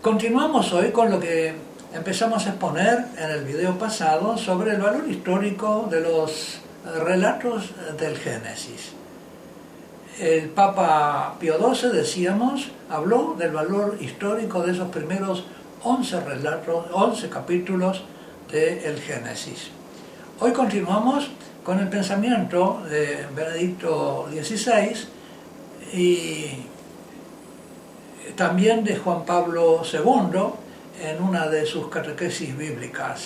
Continuamos hoy con lo que empezamos a exponer en el video pasado sobre el valor histórico de los relatos del Génesis. El Papa Pío XII, decíamos, habló del valor histórico de esos primeros 11 relatos, 11 capítulos del Génesis. Hoy continuamos con el pensamiento de Benedicto XVI y también de Juan Pablo II en una de sus catequesis bíblicas.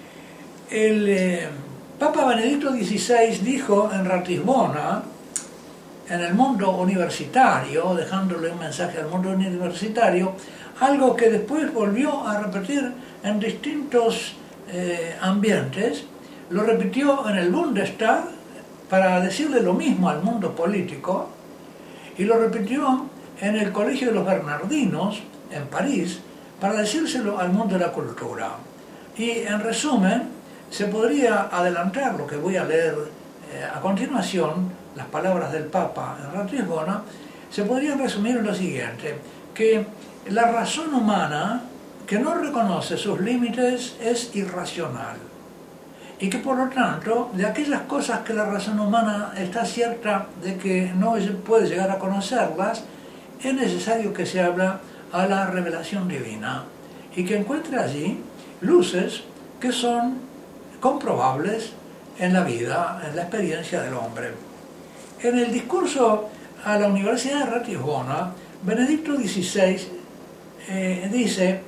El Papa Benedicto XVI dijo en Ratisbona, en el mundo universitario, dejándole un mensaje al mundo universitario, algo que después volvió a repetir en distintos ambientes. Lo repitió en el Bundestag para decirle lo mismo al mundo político y lo repitió en el Colegio de los Bernardinos en París para decírselo al mundo de la cultura. Y en resumen, se podría adelantar lo que voy a leer a continuación, las palabras del Papa en Ratisbona, se podrían resumir en lo siguiente, que la razón humana que no reconoce sus límites es irracional y que por lo tanto de aquellas cosas que la razón humana está cierta de que no puede llegar a conocerlas, es necesario que se abra a la revelación divina y que encuentre allí luces que son comprobables en la vida, en la experiencia del hombre. En el discurso a la Universidad de Ratisbona, Benedicto XVI dice: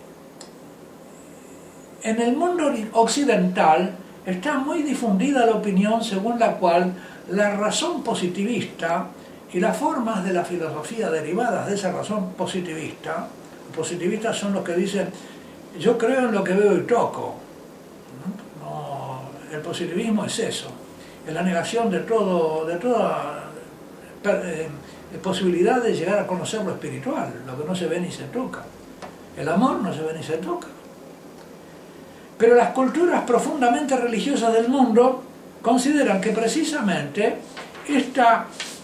en el mundo occidental está muy difundida la opinión según la cual la razón positivista y las formas de la filosofía derivadas de esa razón positivista, los positivistas son los que dicen yo creo en lo que veo y toco. No, el positivismo es eso, es la negación de toda posibilidad de llegar a conocer lo espiritual, lo que no se ve ni se toca. El amor no se ve ni se toca. Pero las culturas profundamente religiosas del mundo consideran que precisamente esta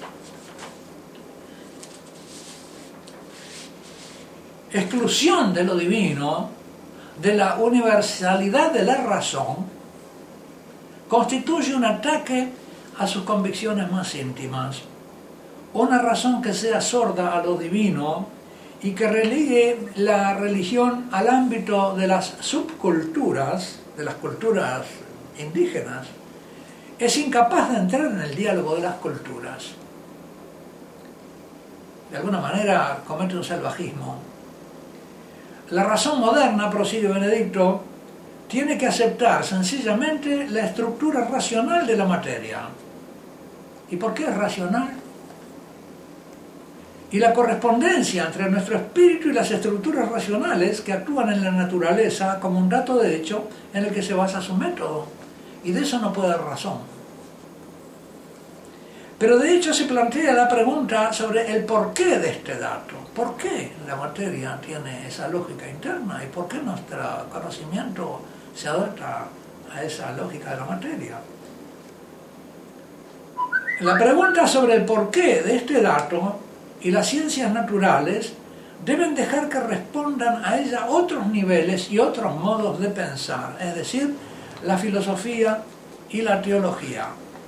exclusión de lo divino, de la universalidad de la razón, constituye un ataque a sus convicciones más íntimas. Una razón que sea sorda a lo divino y que relegue la religión al ámbito de las subculturas, de las culturas indígenas, es incapaz de entrar en el diálogo de las culturas. De alguna manera comete un salvajismo. La razón moderna, prosigue Benedicto, tiene que aceptar sencillamente la estructura racional de la materia. ¿Y por qué es racional? Y la correspondencia entre nuestro espíritu y las estructuras racionales que actúan en la naturaleza como un dato de hecho en el que se basa su método. Y de eso no puede haber razón. Pero de hecho se plantea la pregunta sobre el porqué de este dato. ¿Por qué la materia tiene esa lógica interna? ¿Y por qué nuestro conocimiento se adapta a esa lógica de la materia? La pregunta sobre el porqué de este dato y las ciencias naturales deben dejar que respondan a ella otros niveles y otros modos de pensar, es decir, la filosofía y la teología.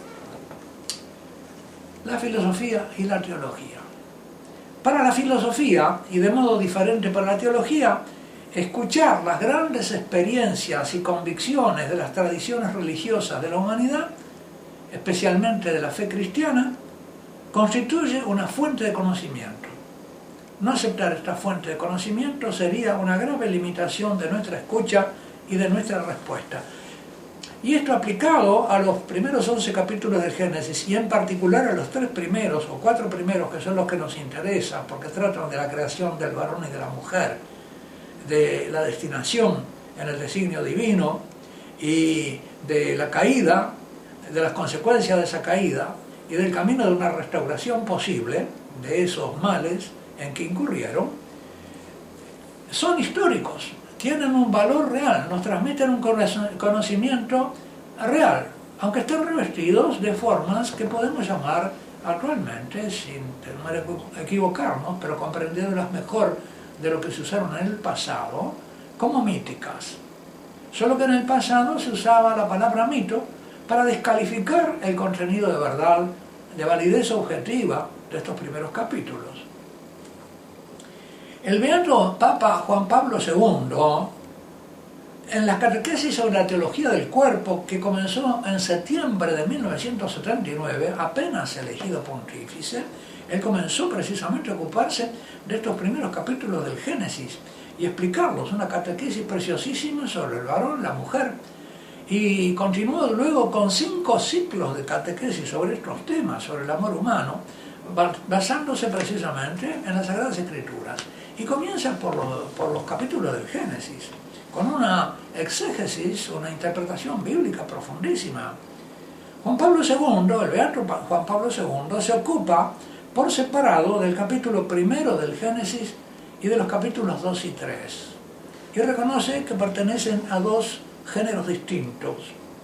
La filosofía y la teología. Para la filosofía, y de modo diferente para la teología, escuchar las grandes experiencias y convicciones de las tradiciones religiosas de la humanidad, especialmente de la fe cristiana, constituye una fuente de conocimiento. No aceptar esta fuente de conocimiento sería una grave limitación de nuestra escucha y de nuestra respuesta. Y esto aplicado a los primeros 11 capítulos del Génesis, y en particular a los 3 primeros o 4 primeros, que son los que nos interesan, porque tratan de la creación del varón y de la mujer, de la destinación en el designio divino, y de la caída, de las consecuencias de esa caída, y del camino de una restauración posible de esos males en que incurrieron, son históricos, tienen un valor real, nos transmiten un conocimiento real, aunque estén revestidos de formas que podemos llamar actualmente, sin temer equivocarnos, pero comprendiéndolas mejor de lo que se usaron en el pasado como míticas. Solo que en el pasado se usaba la palabra mito para descalificar el contenido de verdad, de validez objetiva de estos primeros capítulos. El beato Papa Juan Pablo II, en la catequesis sobre la teología del cuerpo, que comenzó en septiembre de 1979, apenas elegido pontífice, él comenzó precisamente a ocuparse de estos primeros capítulos del Génesis y explicarlos, una catequesis preciosísima sobre el varón, la mujer, y continuó luego con 5 ciclos de catequesis sobre estos temas, sobre el amor humano, basándose precisamente en las Sagradas Escrituras. Y comienza por los capítulos del Génesis, con una exégesis, una interpretación bíblica profundísima. Juan Pablo II, el beato Juan Pablo II, se ocupa por separado del capítulo primero del Génesis y de los capítulos 2 y 3, y reconoce que pertenecen a 2 géneros distintos.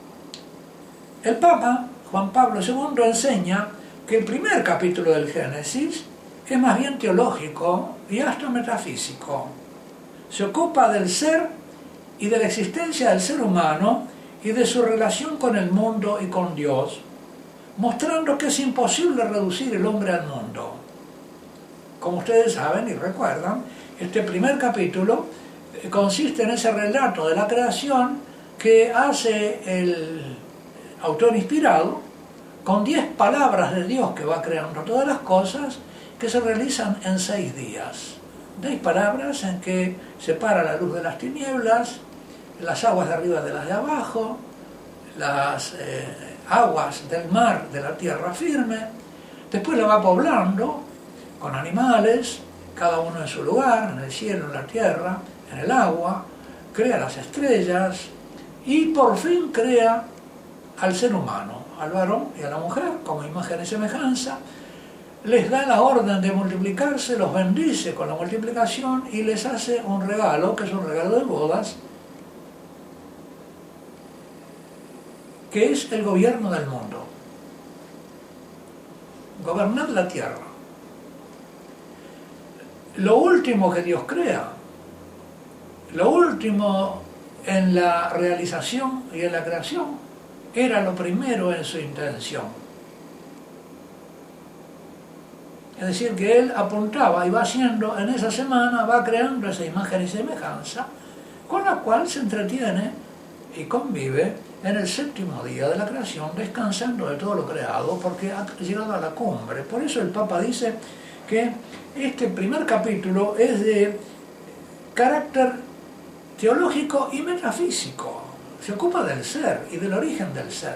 El Papa Juan Pablo II enseña que el primer capítulo del Génesis es más bien teológico y hasta metafísico. Se ocupa del ser y de la existencia del ser humano y de su relación con el mundo y con Dios, mostrando que es imposible reducir el hombre al mundo. Como ustedes saben y recuerdan, este primer capítulo consiste en ese relato de la creación que hace el autor inspirado con 10 palabras de Dios que va creando todas las cosas, que se realizan en 6 días. 10 palabras en que separa la luz de las tinieblas, las aguas de arriba de las de abajo, las aguas del mar de la tierra firme. Después la va poblando con animales, cada uno en su lugar, en el cielo, en la tierra, en el agua, crea las estrellas y por fin crea al ser humano, al varón y a la mujer, como imagen y semejanza. Les da la orden de multiplicarse, los bendice con la multiplicación y les hace un regalo, que es un regalo de bodas, que es el gobierno del mundo. Gobernar la tierra. Lo último que Dios crea, lo último en la realización y en la creación, era lo primero en su intención. Es decir, que él apuntaba y va haciendo en esa semana, va creando esa imagen y semejanza, con la cual se entretiene y convive en el 7º día de la creación, descansando de todo lo creado, porque ha llegado a la cumbre. Por eso el Papa dice que este primer capítulo es de carácter teológico y metafísico. Se ocupa del ser y del origen del ser,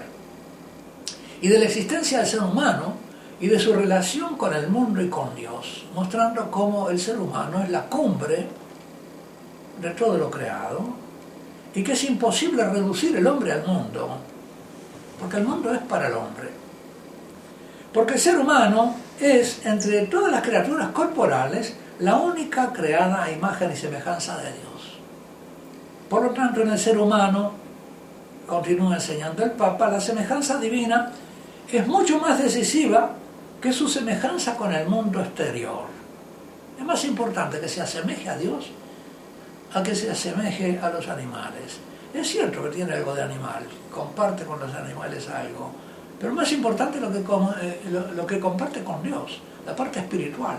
y de la existencia del ser humano, y de su relación con el mundo y con Dios, mostrando cómo el ser humano es la cumbre de todo lo creado y que es imposible reducir el hombre al mundo, porque el mundo es para el hombre. Porque el ser humano es, entre todas las criaturas corporales, la única creada a imagen y semejanza de Dios. Por lo tanto, en el ser humano, continúa enseñando el Papa, la semejanza divina es mucho más decisiva que su semejanza con el mundo exterior. Es más importante que se asemeje a Dios a que se asemeje a los animales. Es cierto que tiene algo de animal, comparte con los animales algo, pero más importante lo que comparte con Dios, la parte espiritual.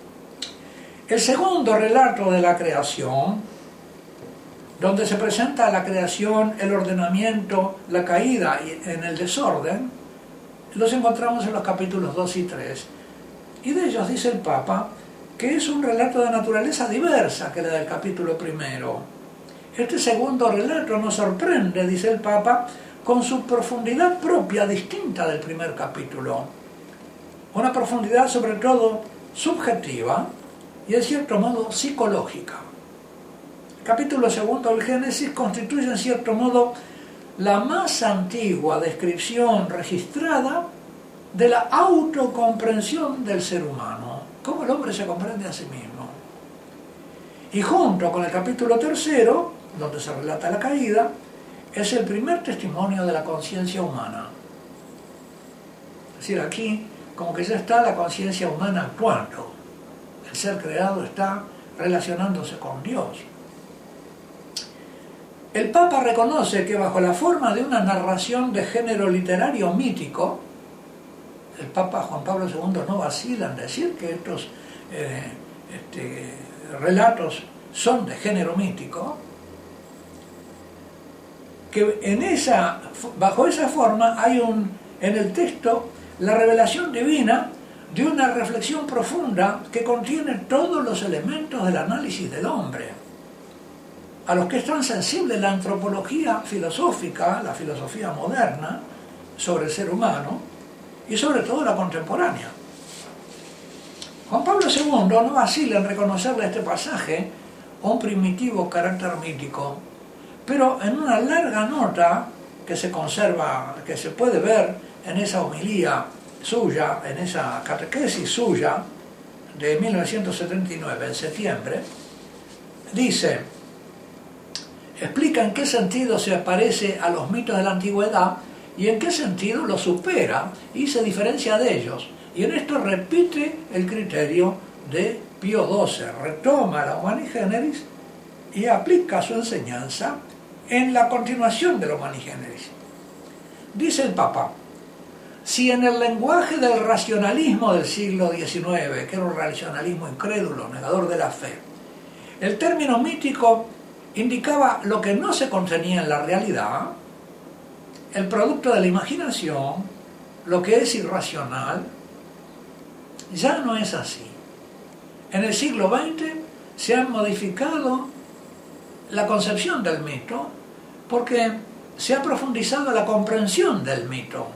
El segundo relato de la creación, donde se presenta la creación, el ordenamiento, la caída en el desorden, los encontramos en los capítulos 2 y 3. Y de ellos dice el Papa que es un relato de naturaleza diversa que la del capítulo primero. Este segundo relato nos sorprende, dice el Papa, con su profundidad propia distinta del primer capítulo. Una profundidad sobre todo subjetiva y en cierto modo psicológica. El capítulo segundo del Génesis constituye en cierto modo la más antigua descripción registrada de la autocomprensión del ser humano, cómo el hombre se comprende a sí mismo. Y junto con el capítulo tercero, donde se relata la caída, es el primer testimonio de la conciencia humana. Es decir, aquí como que ya está la conciencia humana actuando. El ser creado está relacionándose con Dios. El Papa reconoce que bajo la forma de una narración de género literario mítico, el Papa Juan Pablo II no vacila en decir que estos relatos son de género mítico, que bajo esa forma hay en el texto la revelación divina de una reflexión profunda que contiene todos los elementos del análisis del hombre, a los que es tan sensible la antropología filosófica, la filosofía moderna, sobre el ser humano, y sobre todo la contemporánea. Juan Pablo II no vacila en reconocerle a este pasaje un primitivo carácter mítico, pero en una larga nota que se conserva, que se puede ver en esa homilía suya, en esa catequesis suya de 1979, en septiembre, explica en qué sentido se parece a los mitos de la antigüedad y en qué sentido los supera y se diferencia de ellos. Y en esto repite el criterio de Pío XII, retoma la Humani Generis y aplica su enseñanza en la continuación de la Humani Generis. Dice el Papa: si en el lenguaje del racionalismo del siglo XIX, que era un racionalismo incrédulo, negador de la fe, el término mítico indicaba lo que no se contenía en la realidad, el producto de la imaginación, lo que es irracional, ya no es así. En el siglo XX se ha modificado la concepción del mito porque se ha profundizado la comprensión del mito.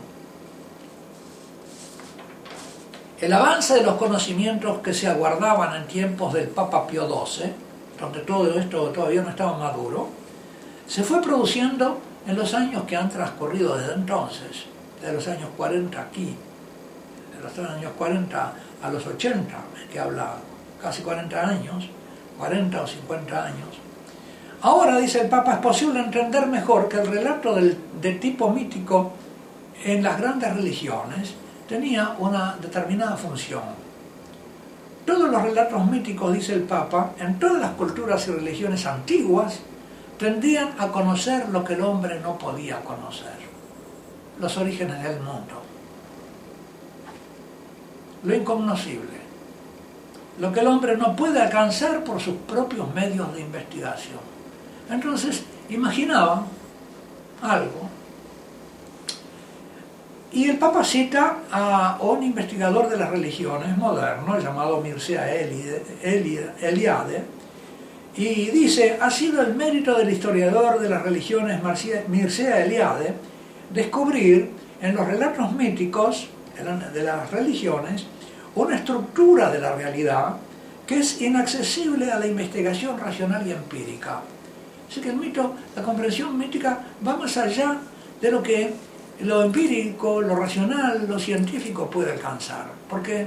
El avance de los conocimientos que se aguardaban en tiempos del Papa Pío XII, donde todo esto todavía no estaba maduro, se fue produciendo en los años que han transcurrido desde entonces, de los años 40 aquí, de los años 40 a los 80, que habla casi 40 años, 40 o 50 años. Ahora, dice el Papa, es posible entender mejor que el relato de tipo mítico en las grandes religiones tenía una determinada función. Todos los relatos míticos, dice el Papa, en todas las culturas y religiones antiguas, tendían a conocer lo que el hombre no podía conocer, los orígenes del mundo, lo incognoscible, lo que el hombre no puede alcanzar por sus propios medios de investigación. Entonces, imaginaban algo. Y el Papa cita a un investigador de las religiones moderno llamado Mircea Eliade, y dice: ha sido el mérito del historiador de las religiones Mircea Eliade descubrir en los relatos míticos de las religiones una estructura de la realidad que es inaccesible a la investigación racional y empírica. Así que el mito, la comprensión mítica va más allá de lo que lo empírico, lo racional, lo científico puede alcanzar, porque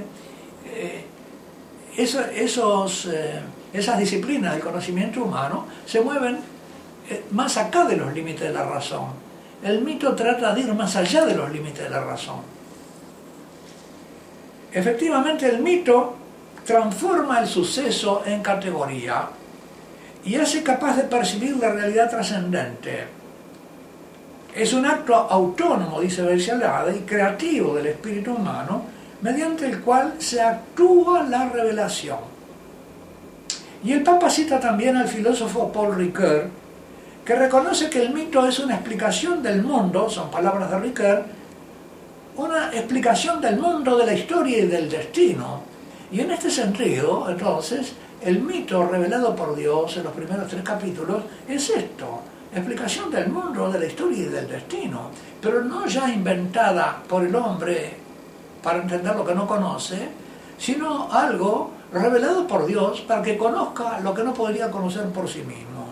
esas disciplinas del conocimiento humano se mueven más acá de los límites de la razón. El mito trata de ir más allá de los límites de la razón. Efectivamente, el mito transforma el suceso en categoría y hace capaz de percibir la realidad trascendente. Es un acto autónomo, dice Eliade, y creativo del espíritu humano, mediante el cual se actúa la revelación. Y el Papa cita también al filósofo Paul Ricoeur, que reconoce que el mito es una explicación del mundo, son palabras de Ricoeur, una explicación del mundo, de la historia y del destino. Y en este sentido, entonces, el mito revelado por Dios en los primeros 3 capítulos es esto: explicación del mundo, de la historia y del destino, pero no ya inventada por el hombre para entender lo que no conoce, sino algo revelado por Dios para que conozca lo que no podría conocer por sí mismo.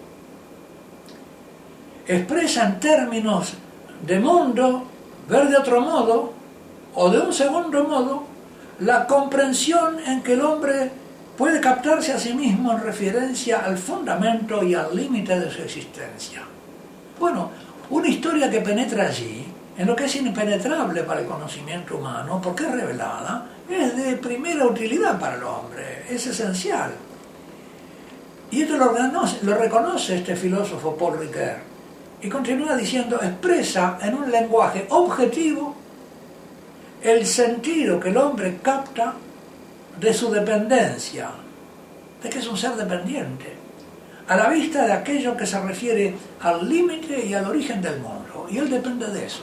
Expresa en términos de mundo, ver de otro modo, o de un segundo modo, la comprensión en que el hombre puede captarse a sí mismo en referencia al fundamento y al límite de su existencia. Bueno, una historia que penetra allí, en lo que es impenetrable para el conocimiento humano, porque es revelada, es de primera utilidad para el hombre, es esencial. Y esto lo reconoce este filósofo Paul Ricoeur. Y continúa diciendo, expresa en un lenguaje objetivo el sentido que el hombre capta de su dependencia, de que es un ser dependiente, a la vista de aquello que se refiere al límite y al origen del mundo. Y él depende de eso.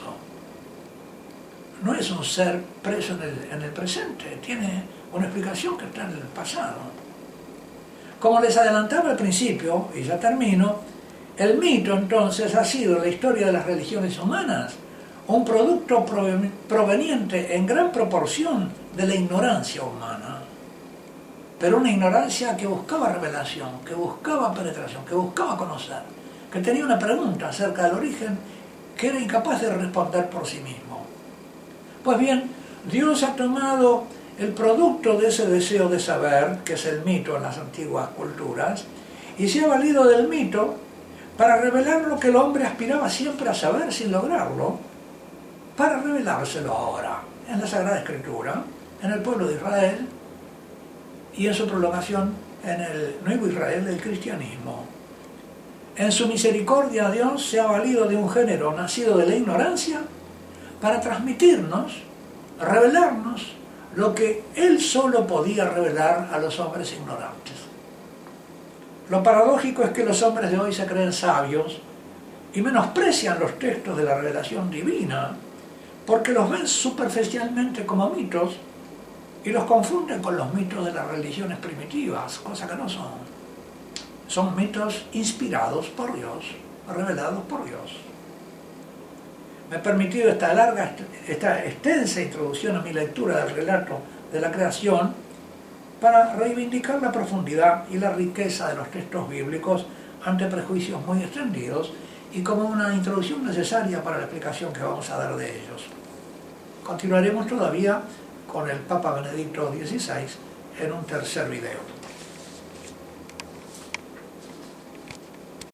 No es un ser preso en el presente, tiene una explicación que está en el pasado. Como les adelantaba al principio, y ya termino, el mito entonces ha sido en la historia de las religiones humanas un producto proveniente en gran proporción de la ignorancia humana, pero una ignorancia que buscaba revelación, que buscaba penetración, que buscaba conocer, que tenía una pregunta acerca del origen que era incapaz de responder por sí mismo. Pues bien, Dios ha tomado el producto de ese deseo de saber, que es el mito en las antiguas culturas, y se ha valido del mito para revelar lo que el hombre aspiraba siempre a saber sin lograrlo, para revelárselo ahora en la Sagrada Escritura, en el pueblo de Israel y en su prolongación en el nuevo Israel del cristianismo. En su misericordia Dios se ha valido de un género nacido de la ignorancia para transmitirnos, revelarnos lo que Él solo podía revelar a los hombres ignorantes. Lo paradójico es que los hombres de hoy se creen sabios y menosprecian los textos de la revelación divina porque los ven superficialmente como mitos y los confunden con los mitos de las religiones primitivas, cosa que no son. Son mitos inspirados por Dios, revelados por Dios. Me he permitido esta extensa introducción a mi lectura del relato de la creación para reivindicar la profundidad y la riqueza de los textos bíblicos ante prejuicios muy extendidos y como una introducción necesaria para la explicación que vamos a dar de ellos. Continuaremos todavía con el Papa Benedicto XVI en un tercer video.